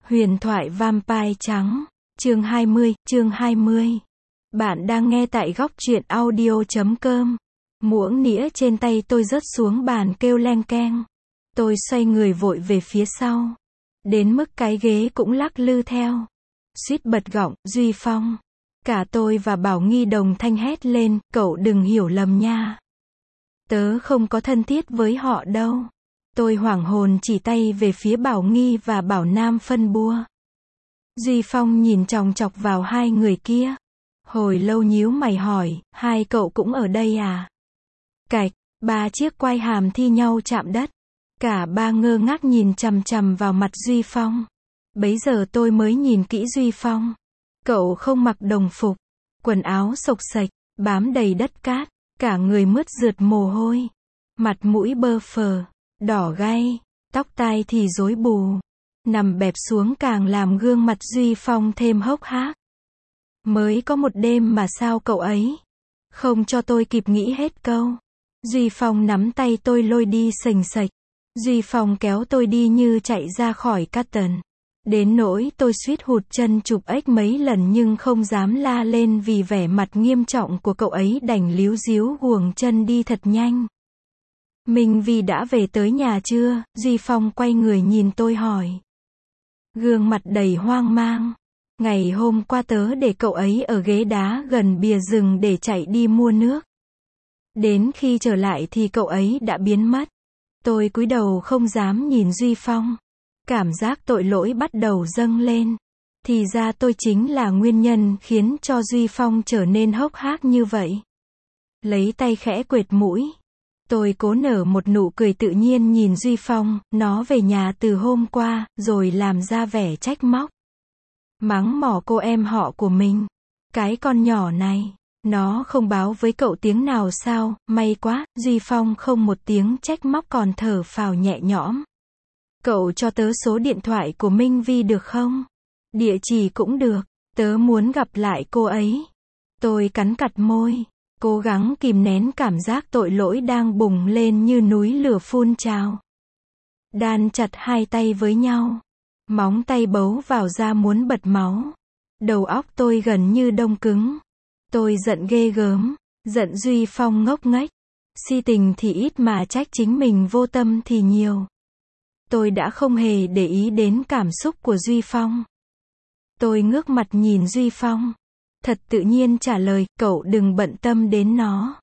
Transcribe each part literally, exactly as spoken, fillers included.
Huyền thoại Vampire trắng, chương hai mươi, chương hai mươi. Bạn đang nghe tại góc truyện audio chấm com. Muỗng nĩa trên tay tôi rớt xuống bàn kêu leng keng. Tôi xoay người vội về phía sau. Đến mức cái ghế cũng lắc lư theo. Suýt bật gọng, Duy Phong. Cả tôi và Bảo Nghi đồng thanh hét lên, cậu đừng hiểu lầm nha. Tớ không có thân thiết với họ đâu. Tôi hoảng hồn chỉ tay về phía Bảo Nghi và Bảo Nam phân bua. Duy Phong nhìn chòng chọc vào hai người kia. Hồi lâu nhíu mày hỏi, hai cậu cũng ở đây à? Cạch, ba chiếc quai hàm thi nhau chạm đất. Cả ba ngơ ngác nhìn chằm chằm vào mặt Duy Phong. Bấy giờ tôi mới nhìn kỹ Duy Phong. Cậu không mặc đồng phục, quần áo xộc xệch, bám đầy đất cát, cả người mướt rượt mồ hôi. Mặt mũi bơ phờ, đỏ gay, tóc tai thì rối bù. Nằm bẹp xuống càng làm gương mặt Duy Phong thêm hốc hác. Mới có một đêm mà sao cậu ấy không cho tôi kịp nghĩ hết câu. Duy Phong nắm tay tôi lôi đi sềnh sệch. Duy Phong kéo tôi đi như chạy ra khỏi Cotton. Đến nỗi tôi suýt hụt chân chụp ếch mấy lần nhưng không dám la lên vì vẻ mặt nghiêm trọng của cậu ấy, đành líu díu guồng chân đi thật nhanh. Minh Vi đã về tới nhà chưa? Duy Phong quay người nhìn tôi hỏi. Gương mặt đầy hoang mang. Ngày hôm qua tớ để cậu ấy ở ghế đá gần bìa rừng để chạy đi mua nước. Đến khi trở lại thì cậu ấy đã biến mất. Tôi cúi đầu không dám nhìn Duy Phong. Cảm giác tội lỗi bắt đầu dâng lên. Thì ra tôi chính là nguyên nhân khiến cho Duy Phong trở nên hốc hác như vậy. Lấy tay khẽ quệt mũi. Tôi cố nở một nụ cười tự nhiên nhìn Duy Phong, nó về nhà từ hôm qua, rồi làm ra vẻ trách móc. Mắng mỏ cô em họ của mình. Cái con nhỏ này, nó không báo với cậu tiếng nào sao? May quá, Duy Phong không một tiếng trách móc còn thở phào nhẹ nhõm. Cậu cho tớ số điện thoại của Minh Vi được không? Địa chỉ cũng được, tớ muốn gặp lại cô ấy. Tôi cắn chặt môi, cố gắng kìm nén cảm giác tội lỗi đang bùng lên như núi lửa phun trào. Đan chặt hai tay với nhau, móng tay bấu vào da muốn bật máu. Đầu óc tôi gần như đông cứng. Tôi giận ghê gớm, giận Duy Phong ngốc nghếch. Si tình thì ít mà trách chính mình vô tâm thì nhiều. Tôi đã không hề để ý đến cảm xúc của Duy Phong. Tôi ngước mặt nhìn Duy Phong. Thật tự nhiên trả lời, cậu đừng bận tâm đến nó.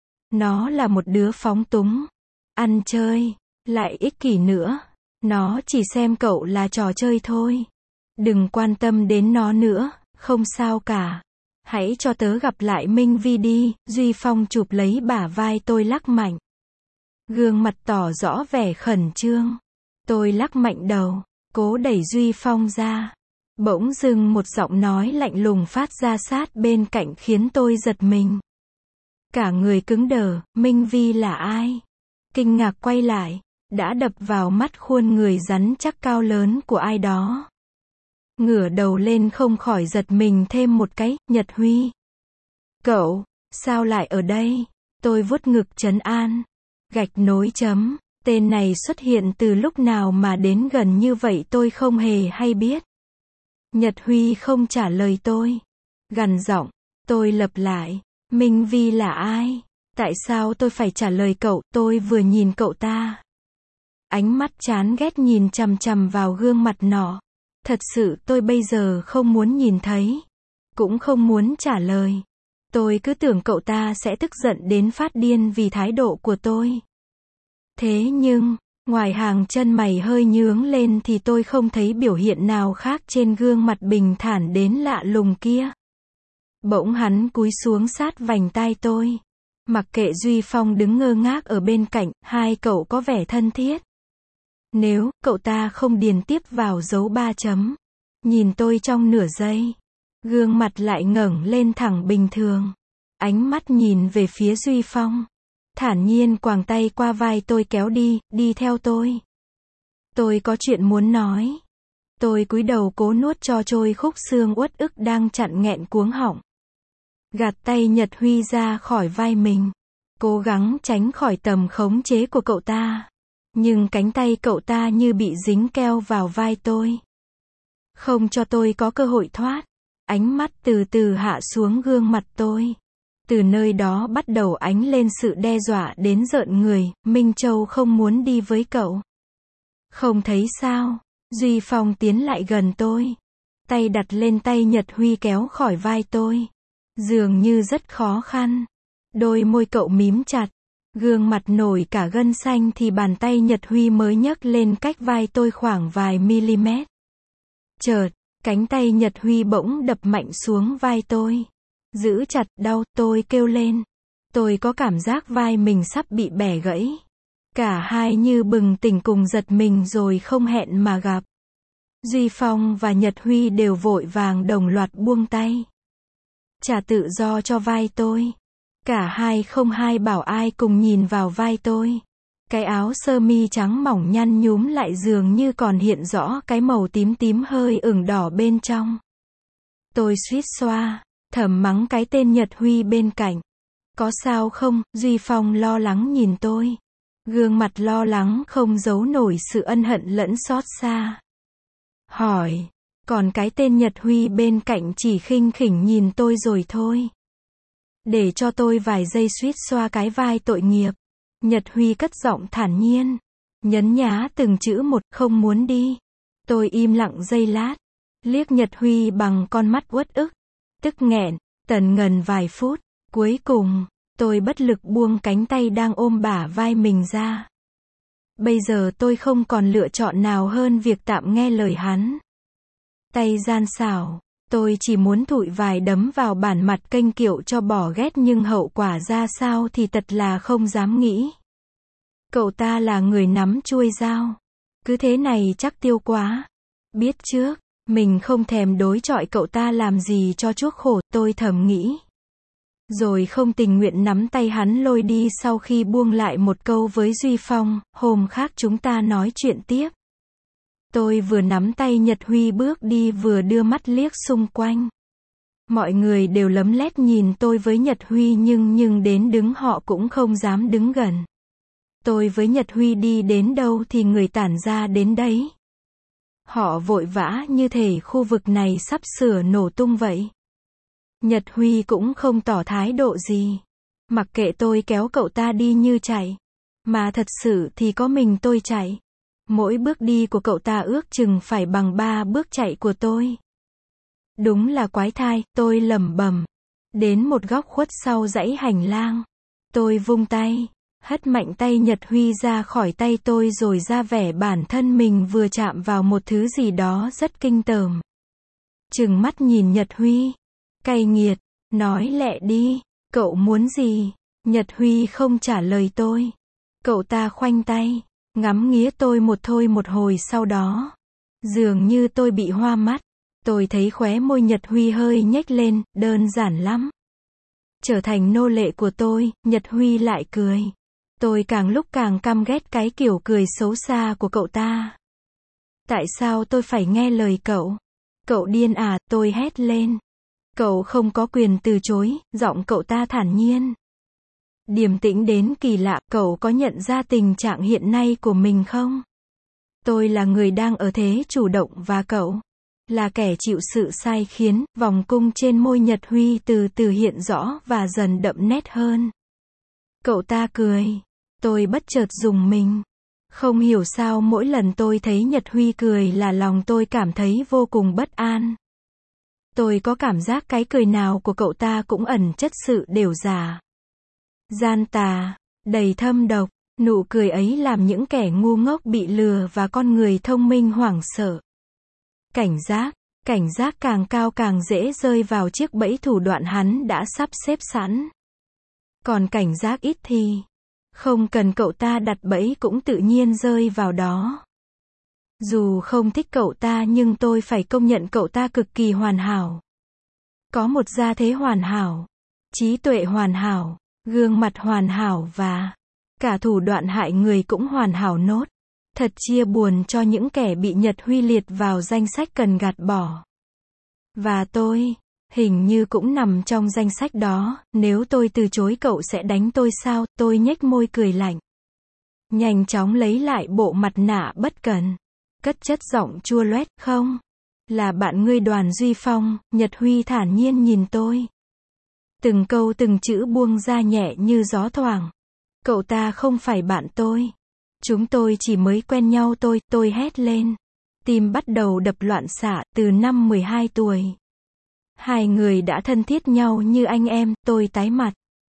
Nó là một đứa phóng túng, ăn chơi, lại ích kỷ nữa. Nó chỉ xem cậu là trò chơi thôi. Đừng quan tâm đến nó nữa, không sao cả. Hãy cho tớ gặp lại Minh Vi đi. Duy Phong chụp lấy bả vai tôi lắc mạnh. Gương mặt tỏ rõ vẻ khẩn trương. Tôi lắc mạnh đầu, cố đẩy Duy Phong ra. Bỗng dưng một giọng nói lạnh lùng phát ra sát bên cạnh khiến tôi giật mình. Cả người cứng đờ, Minh Vi là ai? Kinh ngạc quay lại, đã đập vào mắt khuôn người rắn chắc cao lớn của ai đó. Ngửa đầu lên không khỏi giật mình thêm một cái, Nhật Huy. Cậu, sao lại ở đây? Tôi vuốt ngực trấn an. Gạch nối chấm, tên này xuất hiện từ lúc nào mà đến gần như vậy tôi không hề hay biết. Nhật Huy không trả lời tôi. Gằn giọng, tôi lặp lại, Minh Vi là ai? Tại sao tôi phải trả lời cậu? Tôi vừa nhìn cậu ta. Ánh mắt chán ghét nhìn chằm chằm vào gương mặt nọ. Thật sự tôi bây giờ không muốn nhìn thấy. Cũng không muốn trả lời. Tôi cứ tưởng cậu ta sẽ tức giận đến phát điên vì thái độ của tôi. Thế nhưng, ngoài hàng chân mày hơi nhướng lên thì tôi không thấy biểu hiện nào khác trên gương mặt bình thản đến lạ lùng kia. Bỗng hắn cúi xuống sát vành tai tôi. Mặc kệ Duy Phong đứng ngơ ngác ở bên cạnh, hai cậu có vẻ thân thiết. Nếu cậu ta không điền tiếp vào dấu ba chấm. Nhìn tôi trong nửa giây. Gương mặt lại ngẩng lên thẳng bình thường. Ánh mắt nhìn về phía Duy Phong. Thản nhiên quàng tay qua vai tôi kéo đi, đi theo tôi. Tôi có chuyện muốn nói. Tôi cúi đầu cố nuốt cho trôi khúc xương uất ức đang chặn nghẹn cuống họng. Gạt tay Nhật Huy ra khỏi vai mình. Cố gắng tránh khỏi tầm khống chế của cậu ta. Nhưng cánh tay cậu ta như bị dính keo vào vai tôi. không cho tôi có cơ hội thoát. Ánh mắt từ từ hạ xuống gương mặt tôi. Từ nơi đó bắt đầu ánh lên sự đe dọa đến rợn người, Minh Châu không muốn đi với cậu. Không thấy sao? Duy Phong tiến lại gần tôi. Tay đặt lên tay Nhật Huy kéo khỏi vai tôi. Dường như rất khó khăn. Đôi môi cậu mím chặt. Gương mặt nổi cả gân xanh thì bàn tay Nhật Huy mới nhấc lên cách vai tôi khoảng vài mm. Chợt, cánh tay Nhật Huy bỗng đập mạnh xuống vai tôi. Giữ chặt, đau, tôi kêu lên. Tôi có cảm giác vai mình sắp bị bẻ gãy. Cả hai như bừng tỉnh cùng giật mình rồi không hẹn mà gặp. Duy Phong và Nhật Huy đều vội vàng đồng loạt buông tay. Trả tự do cho vai tôi. Cả hai không hai bảo ai cùng nhìn vào vai tôi. Cái áo sơ mi trắng mỏng nhăn nhúm lại dường như còn hiện rõ cái màu tím tím hơi ửng đỏ bên trong. Tôi suýt xoa, thầm mắng cái tên Nhật Huy bên cạnh. Có sao không? Duy Phong lo lắng nhìn tôi. Gương mặt lo lắng không giấu nổi sự ân hận lẫn xót xa. Hỏi, còn cái tên Nhật Huy bên cạnh chỉ khinh khỉnh nhìn tôi rồi thôi. Để cho tôi vài giây suýt xoa cái vai tội nghiệp. Nhật Huy cất giọng thản nhiên. Nhấn nhá từng chữ một, không muốn đi. Tôi im lặng giây lát. Liếc Nhật Huy bằng con mắt uất ức. Tức nghẹn, tần ngần vài phút. Cuối cùng, tôi bất lực buông cánh tay đang ôm bả vai mình ra. Bây giờ tôi không còn lựa chọn nào hơn việc tạm nghe lời hắn. Tay gian xảo. Tôi chỉ muốn thụi vài đấm vào bản mặt kênh kiệu cho bỏ ghét nhưng hậu quả ra sao thì thật là không dám nghĩ. Cậu ta là người nắm chuôi dao. Cứ thế này chắc tiêu quá. Biết trước, mình không thèm đối chọi cậu ta làm gì cho chuốc khổ, tôi thầm nghĩ. Rồi không tình nguyện nắm tay hắn lôi đi sau khi buông lại một câu với Duy Phong, hôm khác chúng ta nói chuyện tiếp. Tôi vừa nắm tay Nhật Huy bước đi vừa đưa mắt liếc xung quanh. Mọi người đều lấm lét nhìn tôi với Nhật Huy nhưng nhưng đến đứng họ cũng không dám đứng gần. Tôi với Nhật Huy đi đến đâu thì người tản ra đến đấy. Họ vội vã như thể khu vực này sắp sửa nổ tung vậy. Nhật Huy cũng không tỏ thái độ gì. Mặc kệ tôi kéo cậu ta đi như chạy. Mà thật sự thì có mình tôi chạy. Mỗi bước đi của cậu ta ước chừng phải bằng ba bước chạy của tôi. Đúng là quái thai, tôi lẩm bẩm. Đến một góc khuất sau dãy hành lang. Tôi vung tay, hất mạnh tay Nhật Huy ra khỏi tay tôi rồi ra vẻ bản thân mình vừa chạm vào một thứ gì đó rất kinh tởm. Trừng mắt nhìn Nhật Huy. Cay nghiệt, nói lẹ đi, cậu muốn gì? Nhật Huy không trả lời tôi. Cậu ta khoanh tay, ngắm nghía tôi một thôi một hồi sau đó. Dường như tôi bị hoa mắt. Tôi thấy khóe môi Nhật Huy hơi nhếch lên, đơn giản lắm. Trở thành nô lệ của tôi, Nhật Huy lại cười. Tôi càng lúc càng căm ghét cái kiểu cười xấu xa của cậu ta. Tại sao tôi phải nghe lời cậu? Cậu điên à, tôi hét lên. Cậu không có quyền từ chối, giọng cậu ta thản nhiên. Điềm tĩnh đến kỳ lạ, cậu có nhận ra tình trạng hiện nay của mình không? Tôi là người đang ở thế chủ động và cậu là kẻ chịu sự sai khiến. Vòng cung trên môi Nhật Huy từ từ hiện rõ và dần đậm nét hơn. Cậu ta cười. Tôi bất chợt rùng mình. Không hiểu sao mỗi lần tôi thấy Nhật Huy cười là lòng tôi cảm thấy vô cùng bất an. Tôi có cảm giác cái cười nào của cậu ta cũng ẩn chất sự đều giả. Gian tà, đầy thâm độc. Nụ cười ấy làm những kẻ ngu ngốc bị lừa và con người thông minh hoảng sợ. Cảnh giác, cảnh giác càng cao càng dễ rơi vào chiếc bẫy thủ đoạn hắn đã sắp xếp sẵn. Còn cảnh giác ít thì không cần cậu ta đặt bẫy cũng tự nhiên rơi vào đó. Dù không thích cậu ta nhưng tôi phải công nhận cậu ta cực kỳ hoàn hảo. Có một gia thế hoàn hảo, trí tuệ hoàn hảo, gương mặt hoàn hảo và cả thủ đoạn hại người cũng hoàn hảo nốt. Thật chia buồn cho những kẻ bị Nhật Huy liệt vào danh sách cần gạt bỏ. Và tôi, hình như cũng nằm trong danh sách đó. Nếu tôi từ chối cậu sẽ đánh tôi sao? Tôi nhếch môi cười lạnh. Nhanh chóng lấy lại bộ mặt nạ bất cần. Cất chất giọng chua loét, không. Là bạn ngươi Đoàn Duy Phong, Nhật Huy thản nhiên nhìn tôi. Từng câu từng chữ buông ra nhẹ như gió thoảng. Cậu ta không phải bạn tôi. Chúng tôi chỉ mới quen nhau tôi, tôi hét lên. Tim bắt đầu đập loạn xạ, từ năm mười hai tuổi. Hai người đã thân thiết nhau như anh em, tôi tái mặt.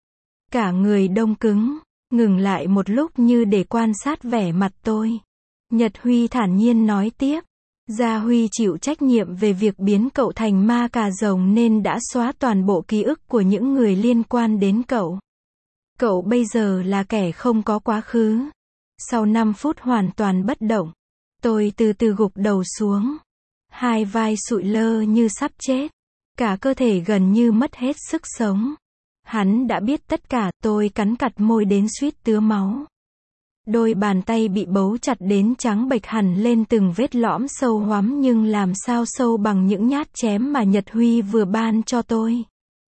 Cả người đông cứng, ngừng lại một lúc như để quan sát vẻ mặt tôi. Nhật Huy thản nhiên nói tiếp. Gia Huy chịu trách nhiệm về việc biến cậu thành ma cà rồng nên đã xóa toàn bộ ký ức của những người liên quan đến cậu. Cậu bây giờ là kẻ không có quá khứ. Sau năm phút hoàn toàn bất động, tôi từ từ gục đầu xuống. Hai vai sụi lơ như sắp chết. Cả cơ thể gần như mất hết sức sống. Hắn đã biết tất cả, tôi cắn chặt môi đến suýt tứa máu. Đôi bàn tay bị bấu chặt đến trắng bệch hẳn lên từng vết lõm sâu hoắm nhưng làm sao sâu bằng những nhát chém mà Nhật Huy vừa ban cho tôi.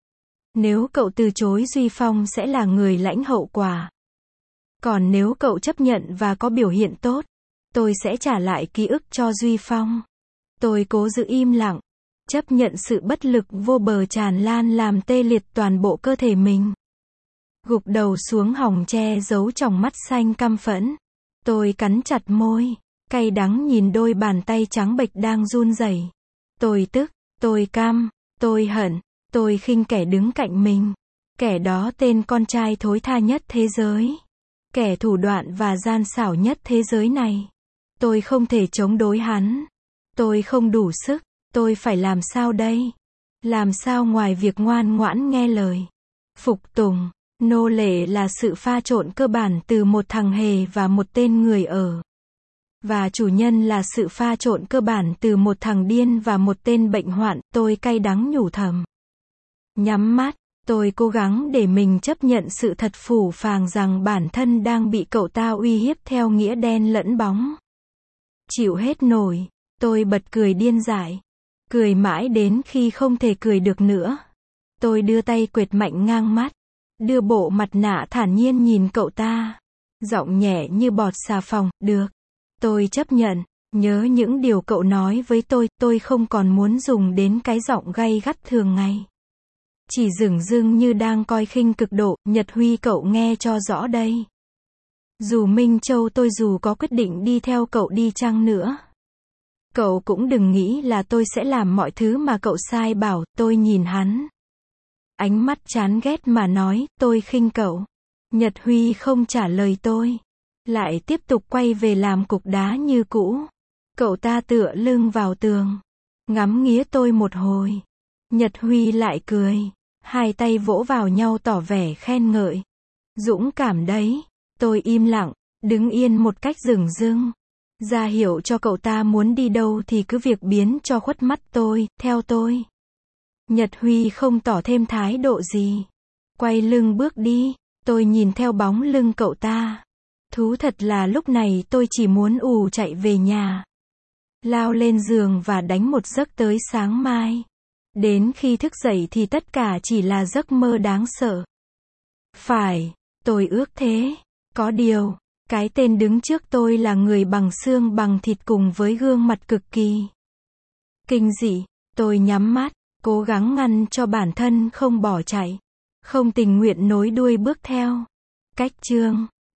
Nếu cậu từ chối Duy Phong sẽ là người lãnh hậu quả. Còn nếu cậu chấp nhận và có biểu hiện tốt, tôi sẽ trả lại ký ức cho Duy Phong. Tôi cố giữ im lặng, chấp nhận sự bất lực vô bờ tràn lan làm tê liệt toàn bộ cơ thể mình. Gục đầu xuống hòng che giấu tròng mắt xanh căm phẫn. Tôi cắn chặt môi, cay đắng nhìn đôi bàn tay trắng bệch đang run rẩy. Tôi tức, tôi căm, tôi hận, tôi khinh kẻ đứng cạnh mình. Kẻ đó tên con trai thối tha nhất thế giới. Kẻ thủ đoạn và gian xảo nhất thế giới này. Tôi không thể chống đối hắn. Tôi không đủ sức, tôi phải làm sao đây? Làm sao ngoài việc ngoan ngoãn nghe lời? Phục tùng. Nô lệ là sự pha trộn cơ bản từ một thằng hề và một tên người ở. Và chủ nhân là sự pha trộn cơ bản từ một thằng điên và một tên bệnh hoạn, tôi cay đắng nhủ thầm. Nhắm mắt, tôi cố gắng để mình chấp nhận sự thật phũ phàng rằng bản thân đang bị cậu ta uy hiếp theo nghĩa đen lẫn bóng. Chịu hết nổi, tôi bật cười điên dại. Cười mãi đến khi không thể cười được nữa. Tôi đưa tay quệt mạnh ngang mắt. Đưa bộ mặt nạ thản nhiên nhìn cậu ta. Giọng nhẹ như bọt xà phòng, được. Tôi chấp nhận. Nhớ những điều cậu nói với tôi, tôi không còn muốn dùng đến cái giọng gay gắt thường ngày. Chỉ dửng dưng như đang coi khinh cực độ, Nhật Huy cậu nghe cho rõ đây. Dù Minh Châu tôi dù có quyết định đi theo cậu đi chăng nữa. Cậu cũng đừng nghĩ là tôi sẽ làm mọi thứ mà cậu sai bảo, tôi nhìn hắn. Ánh mắt chán ghét mà nói, tôi khinh cậu. Nhật Huy không trả lời tôi. Lại tiếp tục quay về làm cục đá như cũ. Cậu ta tựa lưng vào tường. Ngắm nghía tôi một hồi. Nhật Huy lại cười. Hai tay vỗ vào nhau tỏ vẻ khen ngợi. Dũng cảm đấy. Tôi im lặng, đứng yên một cách dửng dưng. Ra hiểu cho cậu ta muốn đi đâu thì cứ việc biến cho khuất mắt tôi, theo tôi. Nhật Huy không tỏ thêm thái độ gì. Quay lưng bước đi, tôi nhìn theo bóng lưng cậu ta. Thú thật là lúc này tôi chỉ muốn ù chạy về nhà. Lao lên giường và đánh một giấc tới sáng mai. Đến khi thức dậy thì tất cả chỉ là giấc mơ đáng sợ. Phải, tôi ước thế. Có điều, cái tên đứng trước tôi là người bằng xương bằng thịt cùng với gương mặt cực kỳ kinh dị. Tôi nhắm mắt, cố gắng ngăn cho bản thân không bỏ chạy. Không tình nguyện nối đuôi bước theo. Cách chương